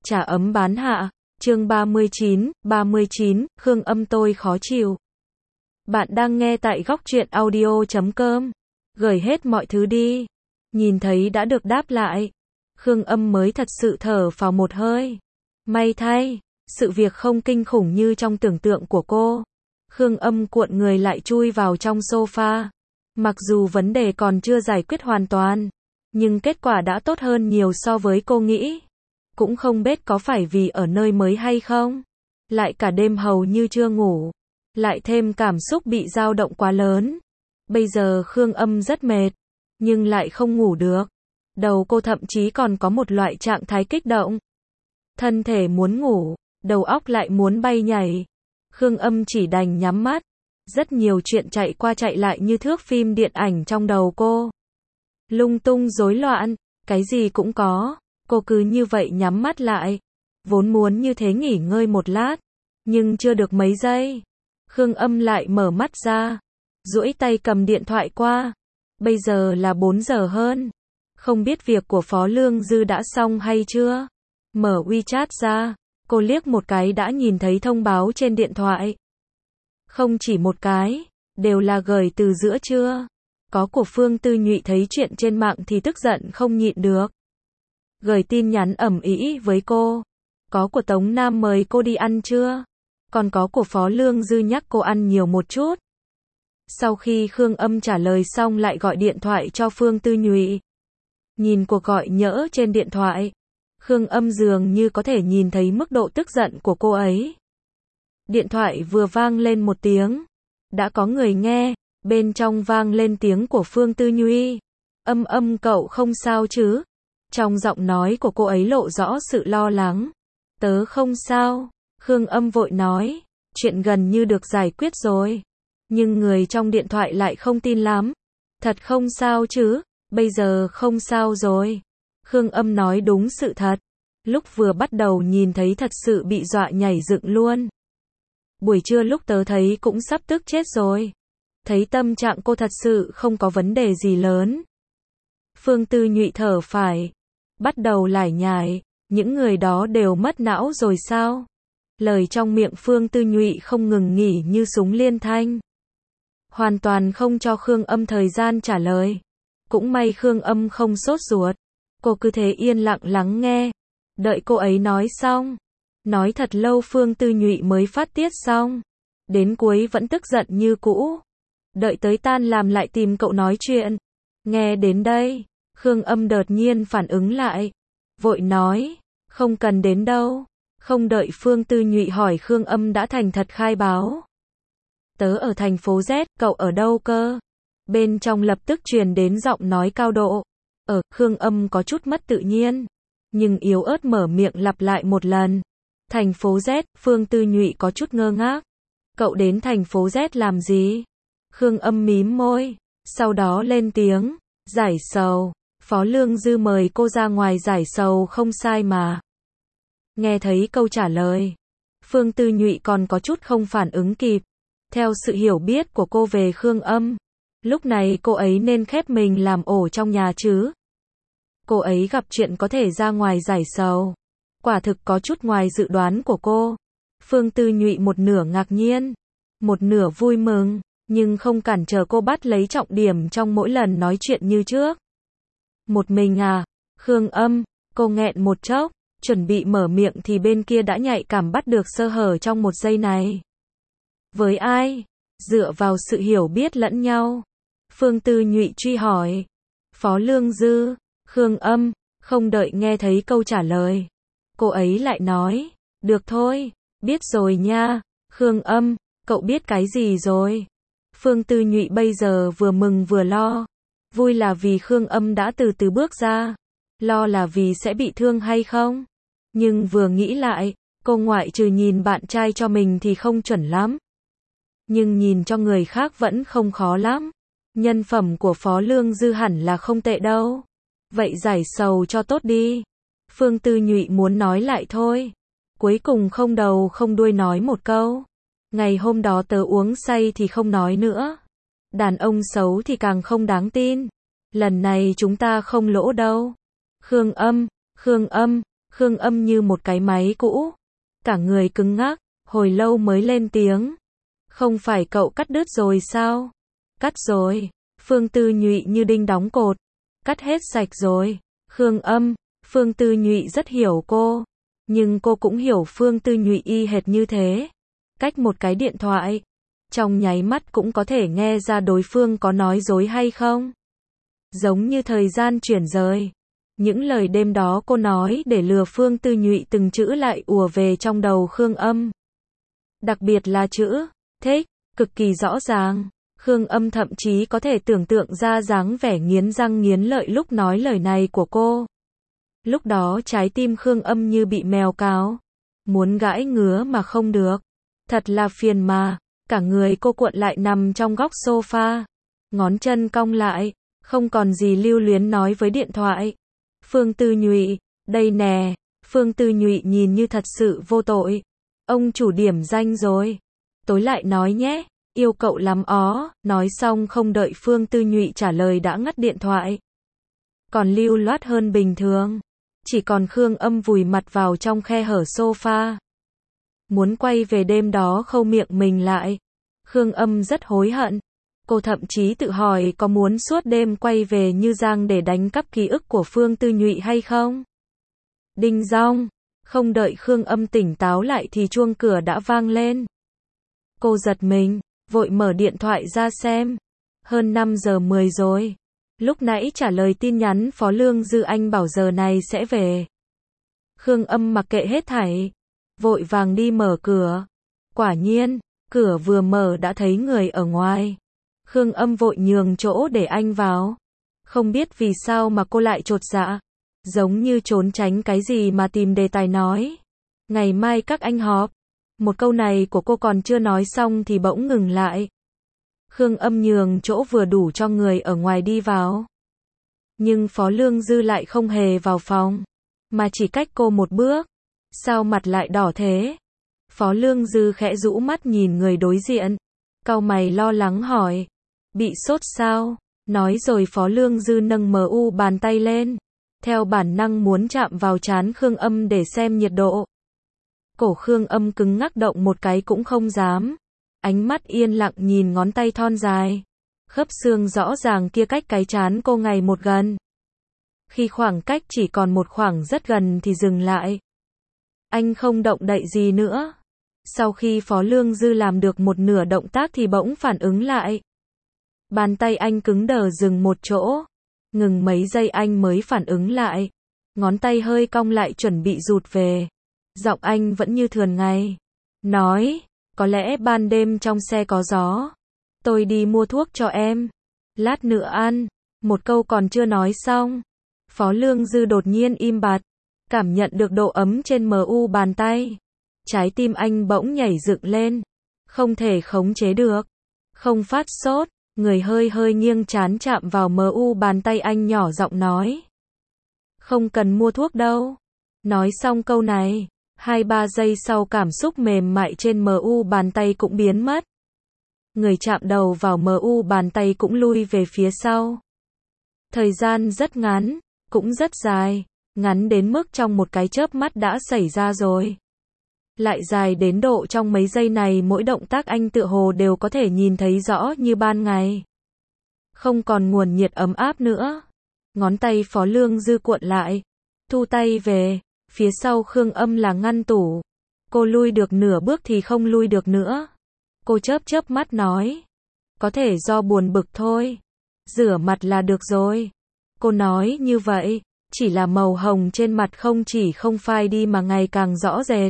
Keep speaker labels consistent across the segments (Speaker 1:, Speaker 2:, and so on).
Speaker 1: Trà ấm bán hạ, chương 39, Khương Âm tôi khó chịu. Bạn đang nghe tại góc truyện audio.com. Gửi hết mọi thứ đi. Nhìn thấy đã được đáp lại. Khương Âm mới thật sự thở phào một hơi. May thay, sự việc không kinh khủng như trong tưởng tượng của cô. Khương Âm cuộn người lại chui vào trong sofa. Mặc dù vấn đề còn chưa giải quyết hoàn toàn, nhưng kết quả đã tốt hơn nhiều so với cô nghĩ. Cũng không biết có phải vì ở nơi mới hay không. Lại cả đêm hầu như chưa ngủ. Lại thêm cảm xúc bị dao động quá lớn. Bây giờ Khương Âm rất mệt, nhưng lại không ngủ được. Đầu cô thậm chí còn có một loại trạng thái kích động. Thân thể muốn ngủ, đầu óc lại muốn bay nhảy. Khương Âm chỉ đành nhắm mắt. Rất nhiều chuyện chạy qua chạy lại như thước phim điện ảnh trong đầu cô. Lung tung rối loạn, cái gì cũng có. Cô cứ như vậy nhắm mắt lại. Vốn muốn như thế nghỉ ngơi một lát, nhưng chưa được mấy giây. Khương Âm lại mở mắt ra, duỗi tay cầm điện thoại qua. Bây giờ là 4 giờ hơn. Không biết việc của Phó Lương Dư đã xong hay chưa? Mở WeChat ra, cô liếc một cái đã nhìn thấy thông báo trên điện thoại. Không chỉ một cái, đều là gửi từ giữa trưa. Có của Phương Tư Nhụy thấy chuyện trên mạng thì tức giận không nhịn được. Gửi tin nhắn ầm ĩ với cô. Có của Tống Nam mời cô đi ăn trưa. Còn có của Phó Lương Dư nhắc cô ăn nhiều một chút. Sau khi Khương Âm trả lời xong lại gọi điện thoại cho Phương Tư Nhụy. Nhìn cuộc gọi nhỡ trên điện thoại, Khương Âm dường như có thể nhìn thấy mức độ tức giận của cô ấy. Điện thoại vừa vang lên một tiếng, đã có người nghe, bên trong vang lên tiếng của Phương Tư Nhụy. Âm cậu không sao chứ? Trong giọng nói của cô ấy lộ rõ sự lo lắng. Tớ không sao, Khương Âm vội nói, chuyện gần như được giải quyết rồi. Nhưng người trong điện thoại lại không tin lắm. Thật không sao chứ? Bây giờ không sao rồi. Khương Âm nói đúng sự thật. Lúc vừa bắt đầu nhìn thấy thật sự bị dọa nhảy dựng luôn. Buổi trưa lúc tớ thấy cũng sắp tức chết rồi. Thấy tâm trạng cô thật sự không có vấn đề gì lớn. Phương Tư Nhụy thở phải. Bắt đầu lải nhải. Những người đó đều mất não rồi sao? Lời trong miệng Phương Tư Nhụy không ngừng nghỉ như súng liên thanh. Hoàn toàn không cho Khương Âm thời gian trả lời. Cũng may Khương Âm không sốt ruột. Cô cứ thế yên lặng lắng nghe. Đợi cô ấy nói xong. Nói thật lâu Phương Tư Nhụy mới phát tiết xong. Đến cuối vẫn tức giận như cũ. Đợi tới tan làm lại tìm cậu nói chuyện. Nghe đến đây, Khương Âm đột nhiên phản ứng lại. Vội nói, không cần đến đâu. Không đợi Phương Tư Nhụy hỏi Khương Âm đã thành thật khai báo. Tớ ở thành phố Z, cậu ở đâu cơ? Bên trong lập tức truyền đến giọng nói cao độ. Khương Âm có chút mất tự nhiên. Nhưng yếu ớt mở miệng lặp lại một lần. Thành phố Z, Phương Tư Nhụy có chút ngơ ngác. Cậu đến thành phố Z làm gì? Khương Âm mím môi. Sau đó lên tiếng. Giải sầu. Phó Lương Dư mời cô ra ngoài giải sầu không sai mà. Nghe thấy câu trả lời, Phương Tư Nhụy còn có chút không phản ứng kịp. Theo sự hiểu biết của cô về Khương Âm, lúc này cô ấy nên khép mình làm ổ trong nhà chứ. Cô ấy gặp chuyện có thể ra ngoài giải sầu. Quả thực có chút ngoài dự đoán của cô. Phương Tư Nhụy một nửa ngạc nhiên, một nửa vui mừng, nhưng không cản trở cô bắt lấy trọng điểm trong mỗi lần nói chuyện như trước. Một mình à? Khương Âm, cô nghẹn một chốc, chuẩn bị mở miệng thì bên kia đã nhạy cảm bắt được sơ hở trong một giây này. Với ai? Dựa vào sự hiểu biết lẫn nhau. Phương Tư Nhụy truy hỏi. Phó Lương Dư. Khương Âm, không đợi nghe thấy câu trả lời. Cô ấy lại nói. Được thôi, biết rồi nha. Khương Âm, cậu biết cái gì rồi? Phương Tư Nhụy bây giờ vừa mừng vừa lo. Vui là vì Khương Âm đã từ từ bước ra. Lo là vì sẽ bị thương hay không? Nhưng vừa nghĩ lại, cô ngoại trừ nhìn bạn trai cho mình thì không chuẩn lắm. Nhưng nhìn cho người khác vẫn không khó lắm. Nhân phẩm của Phó Lương Dư hẳn là không tệ đâu. Vậy giải sầu cho tốt đi. Phương Tư Nhụy muốn nói lại thôi. Cuối cùng không đầu không đuôi nói một câu. Ngày hôm đó tớ uống say thì không nói nữa. Đàn ông xấu thì càng không đáng tin. Lần này chúng ta không lỗ đâu. Khương Âm, Khương Âm như một cái máy cũ, cả người cứng ngắc, hồi lâu mới lên tiếng. Không phải cậu cắt đứt rồi sao? Cắt rồi. Phương Tư Nhụy như đinh đóng cột. Cắt hết sạch rồi. Khương Âm, Phương Tư Nhụy rất hiểu cô. Nhưng cô cũng hiểu Phương Tư Nhụy y hệt như thế. Cách một cái điện thoại, trong nháy mắt cũng có thể nghe ra đối phương có nói dối hay không. Giống như thời gian chuyển rời. Những lời đêm đó cô nói để lừa Phương Tư Nhụy từng chữ lại ùa về trong đầu Khương Âm. Đặc biệt là chữ thích, cực kỳ rõ ràng. Khương Âm thậm chí có thể tưởng tượng ra dáng vẻ nghiến răng nghiến lợi lúc nói lời này của cô. Lúc đó trái tim Khương Âm như bị mèo cào, muốn gãi ngứa mà không được. Thật là phiền mà. Cả người cô cuộn lại nằm trong góc sofa, ngón chân cong lại, không còn gì lưu luyến nói với điện thoại. Phương Tư Nhụy, đây nè. Phương Tư Nhụy nhìn như thật sự vô tội. Ông chủ điểm danh rồi. Tối lại nói nhé, yêu cậu lắm ó. Nói xong không đợi Phương Tư Nhụy trả lời đã ngắt điện thoại. Còn lưu loát hơn bình thường. Chỉ còn Khương Âm vùi mặt vào trong khe hở sofa. Muốn quay về đêm đó khâu miệng mình lại. Khương Âm rất hối hận. Cô thậm chí tự hỏi có muốn suốt đêm quay về Như Giang để đánh cắp ký ức của Phương Tư Nhụy hay không? Đinh dong. Không đợi Khương Âm tỉnh táo lại thì chuông cửa đã vang lên. Cô giật mình, vội mở điện thoại ra xem. Hơn 5:10 rồi. Lúc nãy trả lời tin nhắn Phó Lương Dư Anh bảo giờ này sẽ về. Khương Âm mặc kệ hết thảy, vội vàng đi mở cửa. Quả nhiên, cửa vừa mở đã thấy người ở ngoài. Khương Âm vội nhường chỗ để anh vào. Không biết vì sao mà cô lại chột dạ, giống như trốn tránh cái gì mà tìm đề tài nói. Ngày mai các anh họp. Một câu này của cô còn chưa nói xong thì bỗng ngừng lại. Khương Âm nhường chỗ vừa đủ cho người ở ngoài đi vào. Nhưng Phó Lương Dư lại không hề vào phòng, mà chỉ cách cô một bước. Sao mặt lại đỏ thế? Phó Lương Dư khẽ rũ mắt nhìn người đối diện. Cau mày lo lắng hỏi. Bị sốt sao? Nói rồi Phó Lương Dư nâng mu bàn tay lên. Theo bản năng muốn chạm vào trán Khương Âm để xem nhiệt độ. Cổ Khương Âm cứng ngắc động một cái cũng không dám. Ánh mắt yên lặng nhìn ngón tay thon dài. Khớp xương rõ ràng kia cách cái trán cô ngày một gần. Khi khoảng cách chỉ còn một khoảng rất gần thì dừng lại. Anh không động đậy gì nữa. Sau khi Phó Lương Dư làm được một nửa động tác thì bỗng phản ứng lại. Bàn tay anh cứng đờ dừng một chỗ. Ngừng mấy giây anh mới phản ứng lại. Ngón tay hơi cong lại chuẩn bị rụt về. Giọng anh vẫn như thường ngày. Nói, có lẽ ban đêm trong xe có gió. Tôi đi mua thuốc cho em. Lát nữa ăn. Một câu còn chưa nói xong. Phó Lương Dư đột nhiên im bặt. Cảm nhận được độ ấm trên mu bàn tay. Trái tim anh bỗng nhảy dựng lên. Không thể khống chế được. Không phát sốt. Người hơi hơi nghiêng trán chạm vào mu bàn tay anh nhỏ giọng nói. Không cần mua thuốc đâu. Nói xong câu này, 2-3 giây sau cảm xúc mềm mại trên mu bàn tay cũng biến mất. Người chạm đầu vào mu bàn tay cũng lui về phía sau. Thời gian rất ngắn, cũng rất dài, ngắn đến mức trong một cái chớp mắt đã xảy ra rồi. Lại dài đến độ trong mấy giây này mỗi động tác anh tựa hồ đều có thể nhìn thấy rõ như ban ngày. Không còn nguồn nhiệt ấm áp nữa. Ngón tay Phó Lương Dư cuộn lại, thu tay về, phía sau Khương Âm là ngăn tủ. Cô lui được nửa bước thì không lui được nữa. Cô chớp mắt nói. Có thể do buồn bực thôi. Rửa mặt là được rồi. Cô nói như vậy, chỉ là màu hồng trên mặt không phai đi mà ngày càng rõ rệt.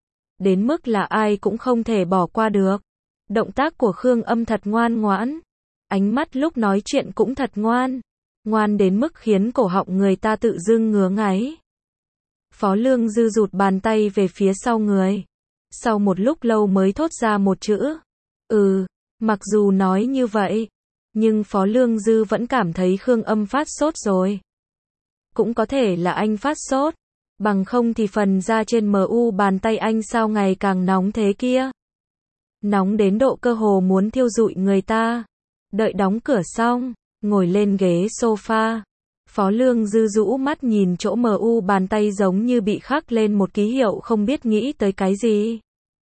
Speaker 1: Đến mức là ai cũng không thể bỏ qua được. Động tác của Khương Âm thật ngoan ngoãn. Ánh mắt lúc nói chuyện cũng thật ngoan. Ngoan đến mức khiến cổ họng người ta tự dưng ngứa ngáy. Phó Lương Dư rụt bàn tay về phía sau người. Sau một lúc lâu mới thốt ra một chữ. Mặc dù nói như vậy, nhưng Phó Lương Dư vẫn cảm thấy Khương Âm phát sốt rồi. Cũng có thể là anh phát sốt. Bằng không thì phần da trên mu bàn tay anh sao ngày càng nóng thế kia. Nóng đến độ cơ hồ muốn thiêu rụi người ta. Đợi đóng cửa xong, ngồi lên ghế sofa. Phó Lương Dư rũ mắt nhìn chỗ mờ u bàn tay giống như bị khắc lên một ký hiệu không biết nghĩ tới cái gì.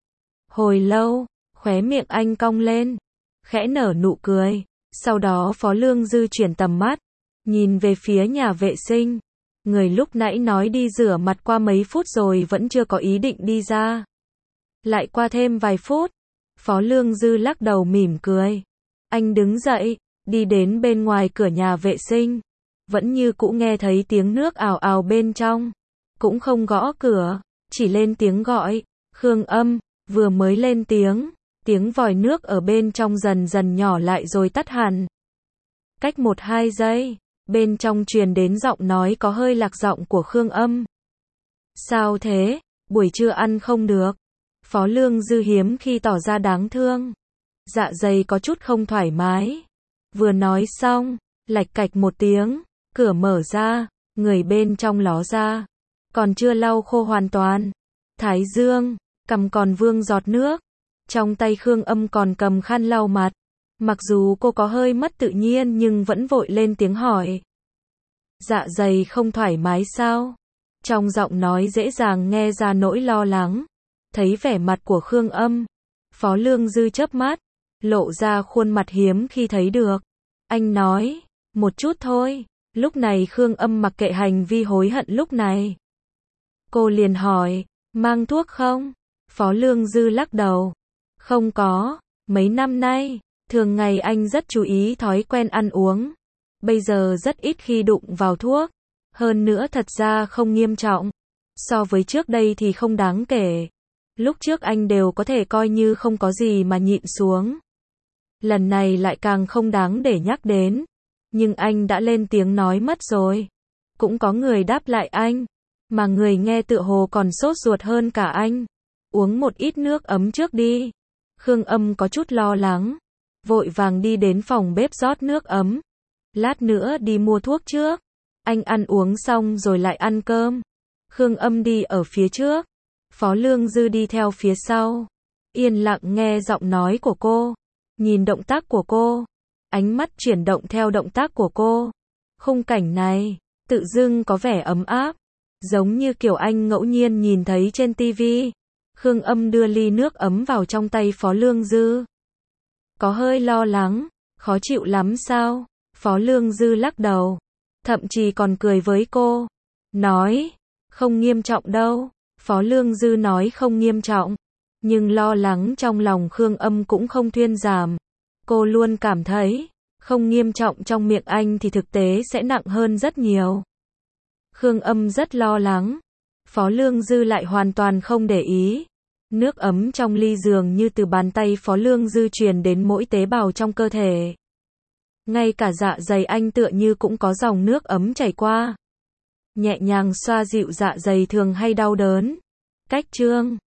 Speaker 1: Hồi lâu, khóe miệng anh cong lên, khẽ nở nụ cười. Sau đó Phó Lương Dư chuyển tầm mắt, nhìn về phía nhà vệ sinh. Người lúc nãy nói đi rửa mặt qua mấy phút rồi vẫn chưa có ý định đi ra. Lại qua thêm vài phút, Phó Lương Dư lắc đầu mỉm cười. Anh đứng dậy, đi đến bên ngoài cửa nhà vệ sinh. Vẫn như cũ nghe thấy tiếng nước ào ào bên trong. Cũng không gõ cửa, chỉ lên tiếng gọi. Khương Âm, vừa mới lên tiếng vòi nước ở bên trong dần dần nhỏ lại rồi tắt hẳn. Cách 1-2 giây, bên trong truyền đến giọng nói có hơi lạc giọng của Khương Âm. Sao thế, buổi trưa ăn không được? Phó Lương Dư hiếm khi tỏ ra đáng thương. Dạ dày có chút không thoải mái. Vừa nói xong, lạch cạch một tiếng, cửa mở ra, người bên trong ló ra. Còn chưa lau khô hoàn toàn. Thái dương, cằm còn vương giọt nước. Trong tay Khương Âm còn cầm khăn lau mặt. Mặc dù cô có hơi mất tự nhiên nhưng vẫn vội lên tiếng hỏi. Dạ dày không thoải mái sao? Trong giọng nói dễ dàng nghe ra nỗi lo lắng. Thấy vẻ mặt của Khương Âm, Phó Lương Dư chớp mắt, lộ ra khuôn mặt hiếm khi thấy được. Anh nói, một chút thôi. Lúc này Khương Âm mặc kệ hành vi hối hận lúc này. Cô liền hỏi, mang thuốc không? Phó Lương Dư lắc đầu. Không có, mấy năm nay, thường ngày anh rất chú ý thói quen ăn uống. Bây giờ rất ít khi đụng vào thuốc. Hơn nữa thật ra không nghiêm trọng. So với trước đây thì không đáng kể. Lúc trước anh đều có thể coi như không có gì mà nhịn xuống. Lần này lại càng không đáng để nhắc đến. Nhưng anh đã lên tiếng nói mất rồi. Cũng có người đáp lại anh. Mà người nghe tựa hồ còn sốt ruột hơn cả anh. Uống một ít nước ấm trước đi. Khương Âm có chút lo lắng. Vội vàng đi đến phòng bếp rót nước ấm. Lát nữa đi mua thuốc trước. Anh ăn uống xong rồi lại ăn cơm. Khương Âm đi ở phía trước. Phó Lương Dư đi theo phía sau. Yên lặng nghe giọng nói của cô. Nhìn động tác của cô. Ánh mắt chuyển động theo động tác của cô. Khung cảnh này, tự dưng có vẻ ấm áp. Giống như kiểu anh ngẫu nhiên nhìn thấy trên tivi. Khương Âm đưa ly nước ấm vào trong tay Phó Lương Dư. Có hơi lo lắng, khó chịu lắm sao? Phó Lương Dư lắc đầu. Thậm chí còn cười với cô. Nói, không nghiêm trọng đâu. Phó Lương Dư nói không nghiêm trọng. Nhưng lo lắng trong lòng Khương Âm cũng không thuyên giảm. Cô luôn cảm thấy, không nghiêm trọng trong miệng anh thì thực tế sẽ nặng hơn rất nhiều. Khương Âm rất lo lắng. Phó Lương Dư lại hoàn toàn không để ý. Nước ấm trong ly dường như từ bàn tay Phó Lương Dư truyền đến mỗi tế bào trong cơ thể. Ngay cả dạ dày anh tựa như cũng có dòng nước ấm chảy qua. Nhẹ nhàng xoa dịu dạ dày thường hay đau đớn. Cách chương